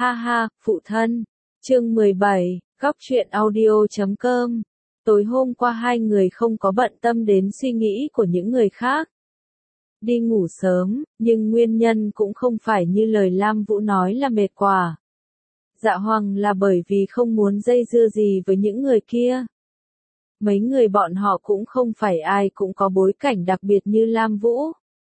Ha ha, phụ thân. Chương 17, góc truyện audio.com. Tối hôm qua hai người không có bận tâm đến suy nghĩ của những người khác. Đi ngủ sớm, nhưng nguyên nhân cũng không phải như lời Lam Vũ nói là mệt quá. Dạ Hoàng là bởi vì không muốn dây dưa gì với những người kia. Mấy người bọn họ cũng không phải ai cũng có bối cảnh đặc biệt như Lam Vũ.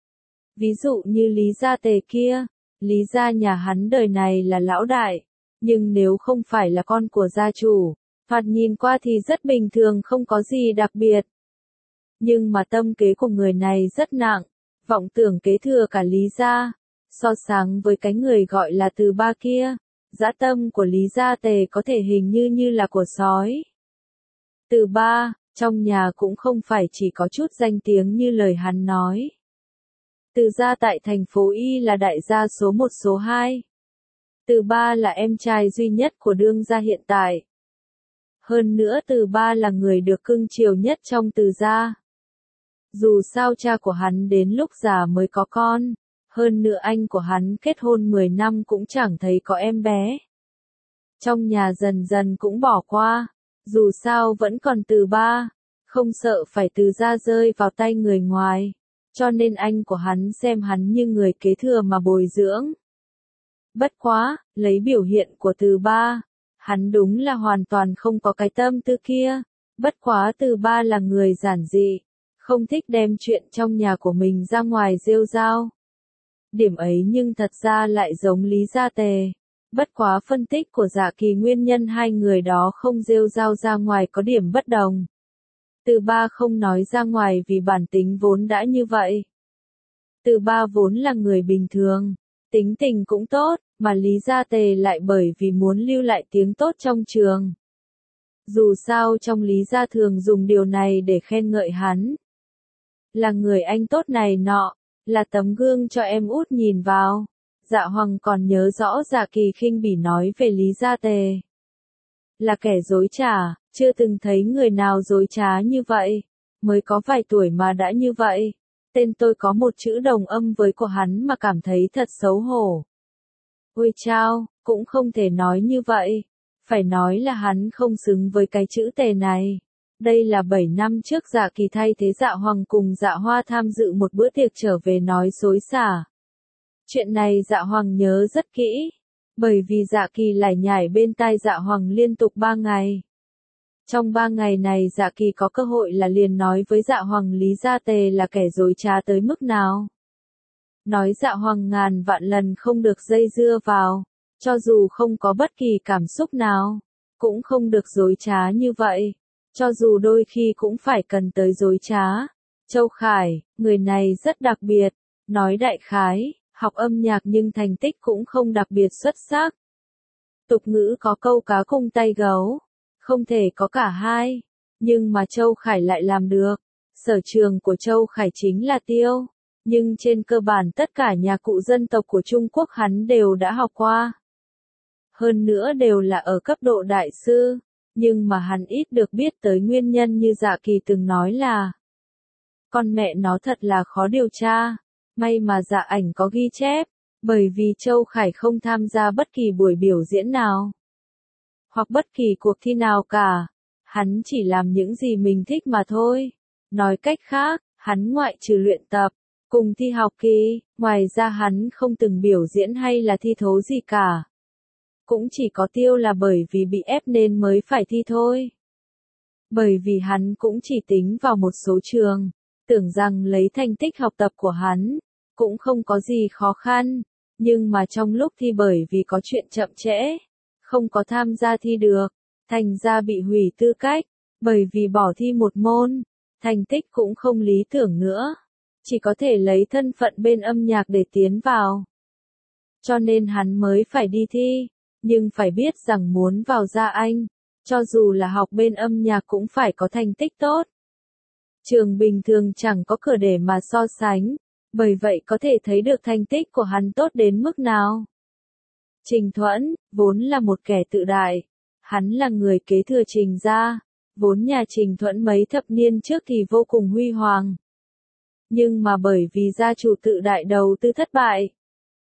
Ví dụ như Lý Gia Tề kia, Lý gia nhà hắn đời này là lão đại, nhưng nếu không phải là con của gia chủ, thoạt nhìn qua thì rất bình thường, không có gì đặc biệt. Nhưng mà tâm kế của người này rất nặng, vọng tưởng kế thừa cả Lý gia. So sánh với cái người gọi là Từ Ba kia, dã tâm của Lý Gia Tề có thể hình như là của sói. Từ Ba, trong nhà cũng không phải chỉ có chút danh tiếng như lời hắn nói. Từ gia tại thành phố Y là đại gia số 1 số 2. Từ Ba là em trai duy nhất của đương gia hiện tại. Hơn nữa Từ Ba là người được cưng chiều nhất trong Từ gia. Dù sao cha của hắn đến lúc già mới có con, hơn nữa anh của hắn kết hôn 10 năm cũng chẳng thấy có em bé. Trong nhà dần dần cũng bỏ qua, dù sao vẫn còn Từ Ba, không sợ phải Từ gia rơi vào tay người ngoài. Cho nên anh của hắn xem hắn như người kế thừa mà bồi dưỡng. Bất quá, lấy biểu hiện của Từ Ba, hắn đúng là hoàn toàn không có cái tâm tư kia. Bất quá Từ Ba là người giản dị, không thích đem chuyện trong nhà của mình ra ngoài rêu rao. Điểm ấy nhưng thật ra lại giống Lý Gia Tề. Bất quá phân tích của Dạ Kỳ nguyên nhân hai người đó không rêu rao ra ngoài có điểm bất đồng. Từ Ba không nói ra ngoài vì bản tính vốn đã như vậy. Từ Ba vốn là người bình thường, tính tình cũng tốt, mà Lý Gia Tề lại bởi vì muốn lưu lại tiếng tốt trong trường. Dù sao trong Lý Gia thường dùng điều này để khen ngợi hắn. Là người anh tốt này nọ, là tấm gương cho em út nhìn vào. Dạ Hoàng còn nhớ rõ Dạ Kỳ khinh bỉ nói về Lý Gia Tề. Là kẻ dối trá, chưa từng thấy người nào dối trá như vậy. Mới có vài tuổi mà đã như vậy. Tên tôi có một chữ đồng âm với của hắn mà cảm thấy thật xấu hổ. Ôi chao, cũng không thể nói như vậy. Phải nói là hắn không xứng với cái chữ Tề này. Đây là 7 năm trước Dạ Kỳ thay thế Dạ Hoàng cùng Dạ Hoa tham dự một bữa tiệc trở về nói xối xả. Chuyện này Dạ Hoàng nhớ rất kỹ. Bởi vì Dạ Kỳ lải nhải bên tai Dạ Hoàng liên tục 3 ngày. Trong 3 ngày này Dạ Kỳ có cơ hội là liền nói với Dạ Hoàng Lý Gia Tề là kẻ dối trá tới mức nào. Nói Dạ Hoàng ngàn vạn lần không được dây dưa vào, cho dù không có bất kỳ cảm xúc nào, cũng không được dối trá như vậy, cho dù đôi khi cũng phải cần tới dối trá. Châu Khải, người này rất đặc biệt, nói đại khái, học âm nhạc nhưng thành tích cũng không đặc biệt xuất sắc. Tục ngữ có câu cá cùng tay gấu. Không thể có cả hai, nhưng mà Châu Khải lại làm được. Sở trường của Châu Khải chính là tiêu, nhưng trên cơ bản tất cả nhạc cụ dân tộc của Trung Quốc hắn đều đã học qua. Hơn nữa đều là ở cấp độ đại sư, nhưng mà hắn ít được biết tới nguyên nhân như Dạ Kỳ từng nói là con mẹ nó thật là khó điều tra, may mà Dạ Ảnh có ghi chép, bởi vì Châu Khải không tham gia bất kỳ buổi biểu diễn nào. Hoặc bất kỳ cuộc thi nào cả. Hắn chỉ làm những gì mình thích mà thôi. Nói cách khác, hắn ngoại trừ luyện tập, cùng thi học kỳ, ngoài ra hắn không từng biểu diễn hay là thi thố gì cả. Cũng chỉ có tiêu là bởi vì bị ép nên mới phải thi thôi. Bởi vì hắn cũng chỉ tính vào một số trường, tưởng rằng lấy thành tích học tập của hắn, cũng không có gì khó khăn, nhưng mà trong lúc thi bởi vì có chuyện chậm trễ, không có tham gia thi được, thành ra bị hủy tư cách, bởi vì bỏ thi một môn, thành tích cũng không lý tưởng nữa, chỉ có thể lấy thân phận bên âm nhạc để tiến vào. Cho nên hắn mới phải đi thi, nhưng phải biết rằng muốn vào Gia Anh, cho dù là học bên âm nhạc cũng phải có thành tích tốt. Trường bình thường chẳng có cửa để mà so sánh, bởi vậy có thể thấy được thành tích của hắn tốt đến mức nào. Trình Thuẫn, vốn là một kẻ tự đại. Hắn là người kế thừa Trình gia, vốn nhà Trình Thuẫn mấy thập niên trước thì vô cùng huy hoàng. Nhưng mà bởi vì gia chủ tự đại đầu tư thất bại,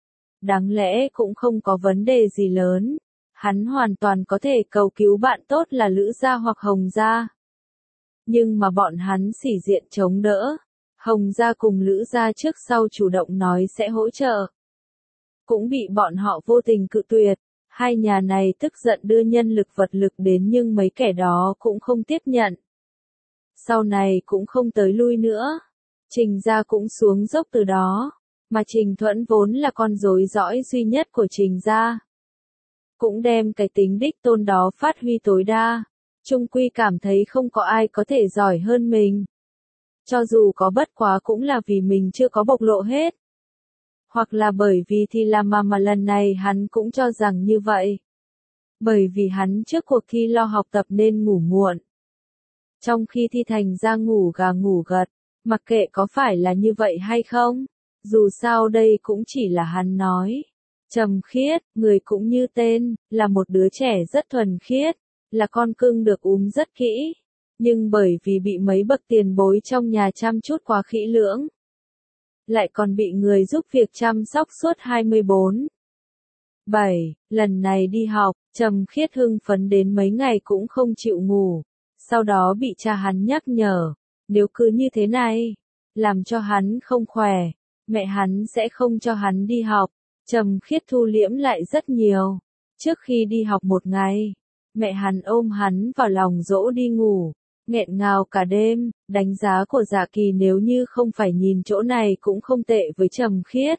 đáng lẽ cũng không có vấn đề gì lớn. Hắn hoàn toàn có thể cầu cứu bạn tốt là Lữ gia hoặc Hồng gia. Nhưng mà bọn hắn sĩ diện chống đỡ. Hồng gia cùng Lữ gia trước sau chủ động nói sẽ hỗ trợ. Cũng bị bọn họ vô tình cự tuyệt. Hai nhà này tức giận đưa nhân lực vật lực đến nhưng mấy kẻ đó cũng không tiếp nhận. Sau này cũng không tới lui nữa. Trình gia cũng xuống dốc từ đó. Mà Trình Thuẫn vốn là con rối dõi duy nhất của Trình gia. Cũng đem cái tính đích tôn đó phát huy tối đa. Chung quy cảm thấy không có ai có thể giỏi hơn mình. Cho dù có bất quá cũng là vì mình chưa có bộc lộ hết. Hoặc là bởi vì thì làm mà lần này hắn cũng cho rằng như vậy. Bởi vì hắn trước cuộc thi lo học tập nên ngủ muộn. Trong khi thi thành ra ngủ gà ngủ gật, mặc kệ có phải là như vậy hay không, dù sao đây cũng chỉ là hắn nói. Trầm Khiết, người cũng như tên, là một đứa trẻ rất thuần khiết, là con cưng được rất kỹ, nhưng bởi vì bị mấy bậc tiền bối trong nhà chăm chút quá kỹ lưỡng, lại còn bị người giúp việc chăm sóc suốt 24/7, lần này đi học, Trầm Khiết hưng phấn đến mấy ngày cũng không chịu ngủ, sau đó bị cha hắn nhắc nhở, nếu cứ như thế này, làm cho hắn không khỏe, mẹ hắn sẽ không cho hắn đi học. Trầm Khiết thu liễm lại rất nhiều. Trước khi đi học một ngày, mẹ hắn ôm hắn vào lòng dỗ đi ngủ, nghẹn ngào cả đêm. Đánh giá của Dạ Kỳ nếu như không phải nhìn chỗ này cũng không tệ với Trầm Khiết.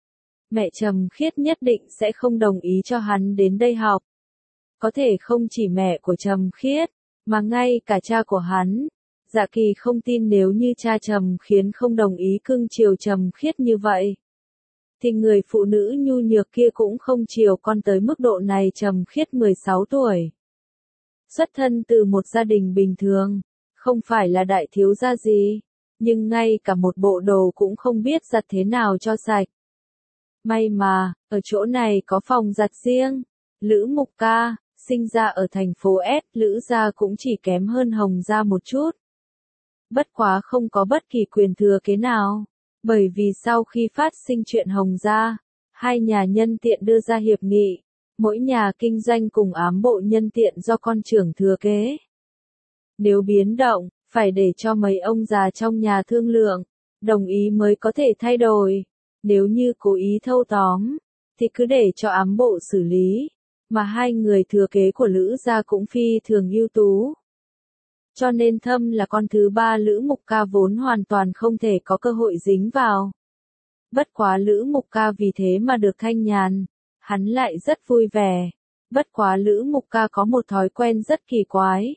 Mẹ Trầm Khiết nhất định sẽ không đồng ý cho hắn đến đây học. Có thể không chỉ mẹ của Trầm Khiết, mà ngay cả cha của hắn. Dạ Kỳ không tin nếu như cha Trầm Khiết không đồng ý cưng chiều Trầm Khiết như vậy, thì người phụ nữ nhu nhược kia cũng không chiều con tới mức độ này. Trầm Khiết 16 tuổi. Xuất thân từ một gia đình bình thường, không phải là đại thiếu gia gì, nhưng ngay cả một bộ đồ cũng không biết giặt thế nào cho sạch. May mà, ở chỗ này có phòng giặt riêng. Lữ Mục Ca, sinh ra ở thành phố S, Lữ gia cũng chỉ kém hơn Hồng gia một chút. Bất quá không có bất kỳ quyền thừa kế nào. Bởi vì sau khi phát sinh chuyện Hồng gia, hai nhà nhân tiện đưa ra hiệp nghị, mỗi nhà kinh doanh cùng ám bộ nhân tiện do con trưởng thừa kế. Nếu biến động, phải để cho mấy ông già trong nhà thương lượng, đồng ý mới có thể thay đổi. Nếu như cố ý thâu tóm, thì cứ để cho ám bộ xử lý. Mà hai người thừa kế của Lữ gia cũng phi thường ưu tú. Cho nên Thâm là con thứ ba Lữ Mục Ca vốn hoàn toàn không thể có cơ hội dính vào. Bất quá Lữ Mục Ca vì thế mà được thanh nhàn, hắn lại rất vui vẻ. Bất quá Lữ Mục Ca có một thói quen rất kỳ quái.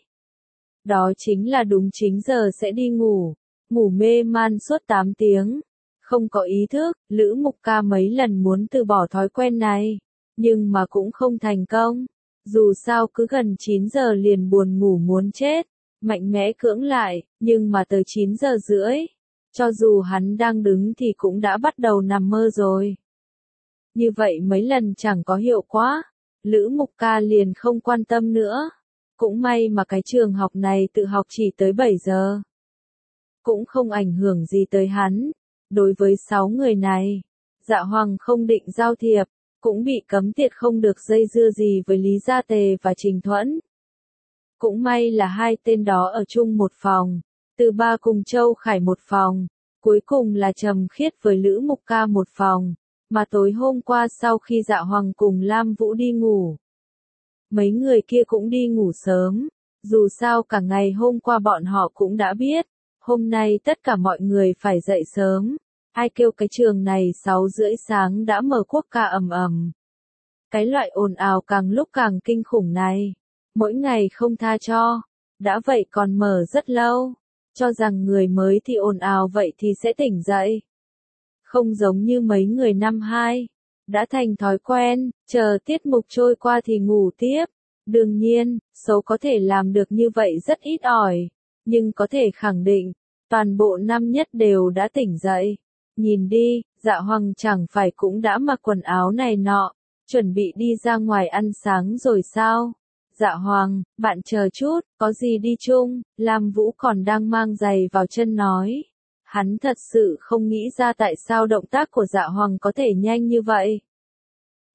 Đó chính là đúng chính giờ sẽ đi ngủ, ngủ mê man suốt 8 tiếng. Không có ý thức, Lữ Mục Ca mấy lần muốn từ bỏ thói quen này, nhưng mà cũng không thành công. Dù sao cứ gần 9 giờ liền buồn ngủ muốn chết. Mạnh mẽ cưỡng lại, nhưng mà tới 9 giờ rưỡi, cho dù hắn đang đứng thì cũng đã bắt đầu nằm mơ rồi. Như vậy mấy lần chẳng có hiệu quả, Lữ Mục Ca liền không quan tâm nữa. Cũng may mà cái trường học này tự học chỉ tới 7 giờ. Cũng không ảnh hưởng gì tới hắn. Đối với 6 người này, Dạ Hoàng không định giao thiệp, cũng bị cấm tiệt không được dây dưa gì với Lý Gia Tề và Trình Thuẫn. Cũng may là hai tên đó ở chung một phòng, Từ Ba cùng Châu Khải một phòng, cuối cùng là Trầm Khiết với Lữ Mục Ca một phòng, mà tối hôm qua sau khi Dạ Hoàng cùng Lam Vũ đi ngủ, mấy người kia cũng đi ngủ sớm, dù sao cả ngày hôm qua bọn họ cũng đã biết, hôm nay tất cả mọi người phải dậy sớm, ai kêu cái trường này 6:30 sáng đã mở quốc ca ầm ầm. Cái loại ồn ào càng lúc càng kinh khủng này. Mỗi ngày không tha cho, đã vậy còn mở rất lâu, cho rằng người mới thì ồn ào vậy thì sẽ tỉnh dậy. Không giống như mấy người năm 2, đã thành thói quen, chờ tiết mục trôi qua thì ngủ tiếp. Đương nhiên, số có thể làm được như vậy rất ít ỏi, nhưng có thể khẳng định, toàn bộ năm nhất đều đã tỉnh dậy. Nhìn đi, Dạ Hoàng chẳng phải cũng đã mặc quần áo này nọ, chuẩn bị đi ra ngoài ăn sáng rồi sao? Dạ Hoàng, bạn chờ chút, có gì đi chung, Lam Vũ còn đang mang giày vào chân nói. Hắn thật sự không nghĩ ra tại sao động tác của Dạ Hoàng có thể nhanh như vậy.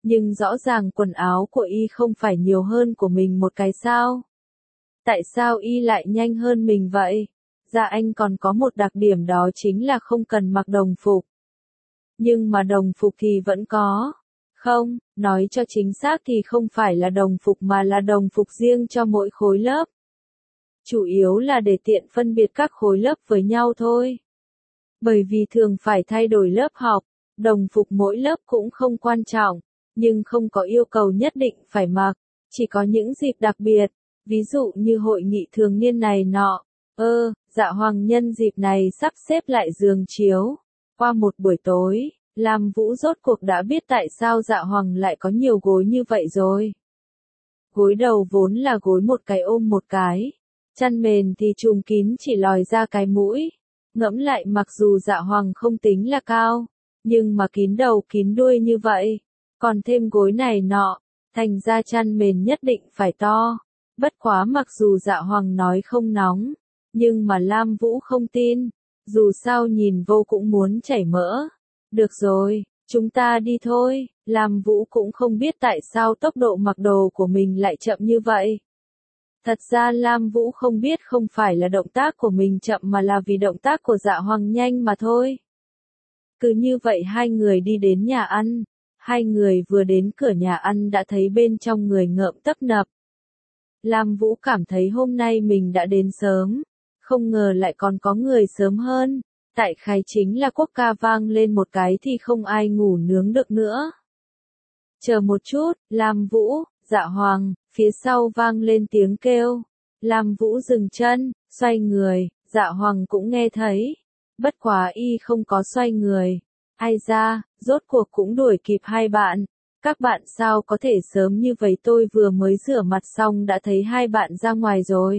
Nhưng rõ ràng quần áo của y không phải nhiều hơn của mình một cái sao? Tại sao y lại nhanh hơn mình vậy? Dạ anh còn có một đặc điểm đó chính là không cần mặc đồng phục. Nhưng mà đồng phục thì vẫn có. Không, nói cho chính xác thì không phải là đồng phục mà là đồng phục riêng cho mỗi khối lớp. Chủ yếu là để tiện phân biệt các khối lớp với nhau thôi. Bởi vì thường phải thay đổi lớp học, đồng phục mỗi lớp cũng không quan trọng, nhưng không có yêu cầu nhất định phải mặc, chỉ có những dịp đặc biệt, ví dụ như hội nghị thường niên này nọ. Dạ Hoàng nhân dịp này sắp xếp lại giường chiếu. Qua một buổi tối, Lam Vũ rốt cuộc đã biết tại sao Dạ Hoàng lại có nhiều gối như vậy rồi. Gối đầu vốn là gối một cái ôm một cái, chăn mền thì trùm kín chỉ lòi ra cái mũi. Ngẫm lại mặc dù Dạ Hoàng không tính là cao, nhưng mà kín đầu kín đuôi như vậy, còn thêm gối này nọ, thành ra chăn mền nhất định phải to. Bất quá mặc dù Dạ Hoàng nói không nóng, nhưng mà Lam Vũ không tin, dù sao nhìn vô cũng muốn chảy mỡ. Được rồi, chúng ta đi thôi. Lam Vũ cũng không biết tại sao tốc độ mặc đồ của mình lại chậm như vậy. Thật ra Lam Vũ không biết không phải là động tác của mình chậm mà là vì động tác của Dạ Hoàng nhanh mà thôi. Cứ như vậy hai người đi đến nhà ăn. Hai người vừa đến cửa nhà ăn đã thấy bên trong người ngợm tấp nập. Lam Vũ cảm thấy hôm nay mình đã đến sớm. Không ngờ lại còn có người sớm hơn. Tại khái chính là quốc ca vang lên một cái thì không ai ngủ nướng được nữa. Chờ một chút, Lam Vũ, Dạ Hoàng, phía sau vang lên tiếng kêu. Lam Vũ dừng chân, xoay người, Dạ Hoàng cũng nghe thấy. Bất quá y không có xoay người. Ai ra, rốt cuộc cũng đuổi kịp hai bạn. Các bạn sao có thể sớm như vậy, tôi vừa mới rửa mặt xong đã thấy hai bạn ra ngoài rồi.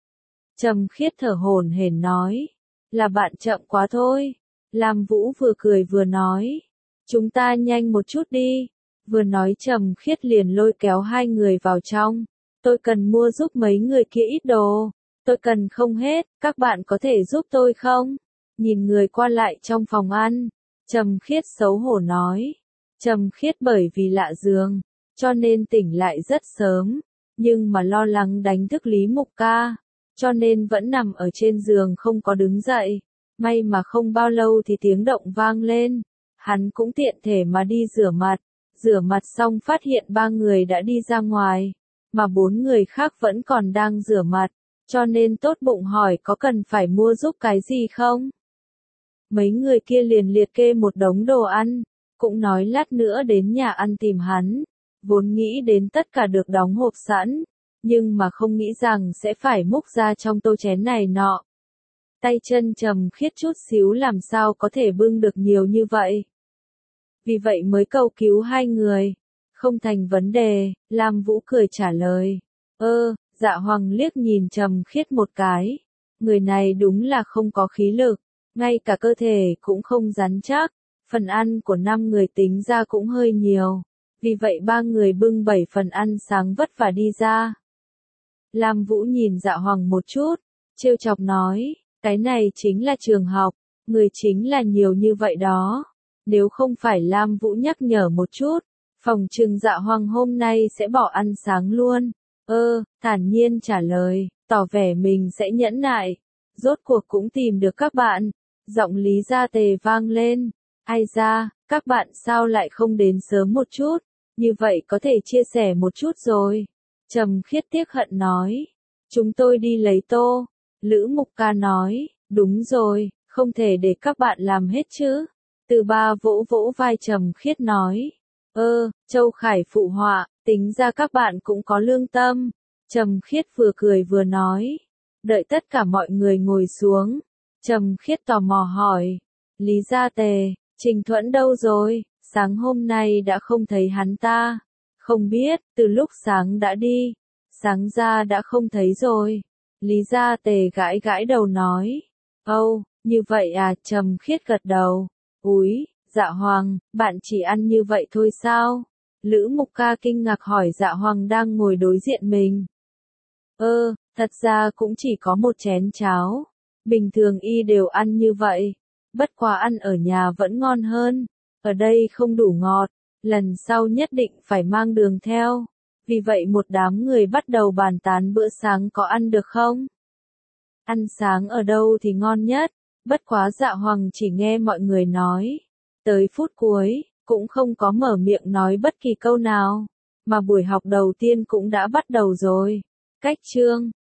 Trầm Khiết thở hổn hển nói. Là bạn chậm quá thôi. Lam Vũ vừa cười vừa nói. Chúng ta nhanh một chút đi. Vừa nói Trầm Khiết liền lôi kéo hai người vào trong. Tôi cần mua giúp mấy người kia ít đồ. Tôi cần không hết, các bạn có thể giúp tôi không? Nhìn người qua lại trong phòng ăn. Trầm Khiết xấu hổ nói. Trầm Khiết bởi vì lạ giường, cho nên tỉnh lại rất sớm. Nhưng mà lo lắng đánh thức Lý Mục Ca, cho nên vẫn nằm ở trên giường không có đứng dậy. May mà không bao lâu thì tiếng động vang lên. Hắn cũng tiện thể mà đi rửa mặt. Rửa mặt xong phát hiện ba người đã đi ra ngoài, mà bốn người khác vẫn còn đang rửa mặt, cho nên tốt bụng hỏi có cần phải mua giúp cái gì không? Mấy người kia liền liệt kê một đống đồ ăn, cũng nói lát nữa đến nhà ăn tìm hắn, vốn nghĩ đến tất cả được đóng hộp sẵn, nhưng mà không nghĩ rằng sẽ phải múc ra trong tô chén này nọ. Tay chân Trầm Khiết chút xíu làm sao có thể bưng được nhiều như vậy. Vì vậy mới cầu cứu hai người. Không thành vấn đề, Lam Vũ cười trả lời. Dạ Hoàng liếc nhìn Trầm Khiết một cái. Người này đúng là không có khí lực, ngay cả cơ thể cũng không rắn chắc. Phần ăn của 5 người tính ra cũng hơi nhiều. Vì vậy ba người bưng 7 phần ăn sáng vất vả đi ra. Lam Vũ nhìn Dạ Hoàng một chút, trêu chọc nói, cái này chính là trường học, người chính là nhiều như vậy đó. Nếu không phải Lam Vũ nhắc nhở một chút, phòng trừng Dạ Hoàng hôm nay sẽ bỏ ăn sáng luôn. Thản nhiên trả lời, tỏ vẻ mình sẽ nhẫn nại. Rốt cuộc cũng tìm được các bạn. Giọng Lý Gia Tề vang lên. Ai ra, các bạn sao lại không đến sớm một chút, như vậy có thể chia sẻ một chút rồi. Trầm Khiết tiếc hận nói. Chúng tôi đi lấy tô. Lữ Mục Ca nói, đúng rồi, không thể để các bạn làm hết chứ. Từ Ba vỗ vỗ vai Trầm Khiết nói. Châu Khải phụ họa, tính ra các bạn cũng có lương tâm. Trầm Khiết vừa cười vừa nói. Đợi tất cả mọi người ngồi xuống. Trầm Khiết tò mò hỏi. Lý Gia Tề, Trình Thuẫn đâu rồi? Sáng hôm nay đã không thấy hắn ta. Không biết, từ lúc sáng đã đi. Sáng ra đã không thấy rồi. Lý Gia Tề gãi gãi đầu nói. Như vậy à? Trầm Khiết gật đầu. Úi, Dạ Hoàng, bạn chỉ ăn như vậy thôi sao? Lữ Mục Ca kinh ngạc hỏi Dạ Hoàng đang ngồi đối diện mình. Thật ra cũng chỉ có một chén cháo. Bình thường y đều ăn như vậy. Bất quá ăn ở nhà vẫn ngon hơn. Ở đây không đủ ngọt. Lần sau nhất định phải mang đường theo. Vì vậy một đám người bắt đầu bàn tán bữa sáng có ăn được không? Ăn sáng ở đâu thì ngon nhất? Bất quá Dạ Hoàng chỉ nghe mọi người nói. Tới phút cuối, cũng không có mở miệng nói bất kỳ câu nào. Mà buổi học đầu tiên cũng đã bắt đầu rồi. Cách chương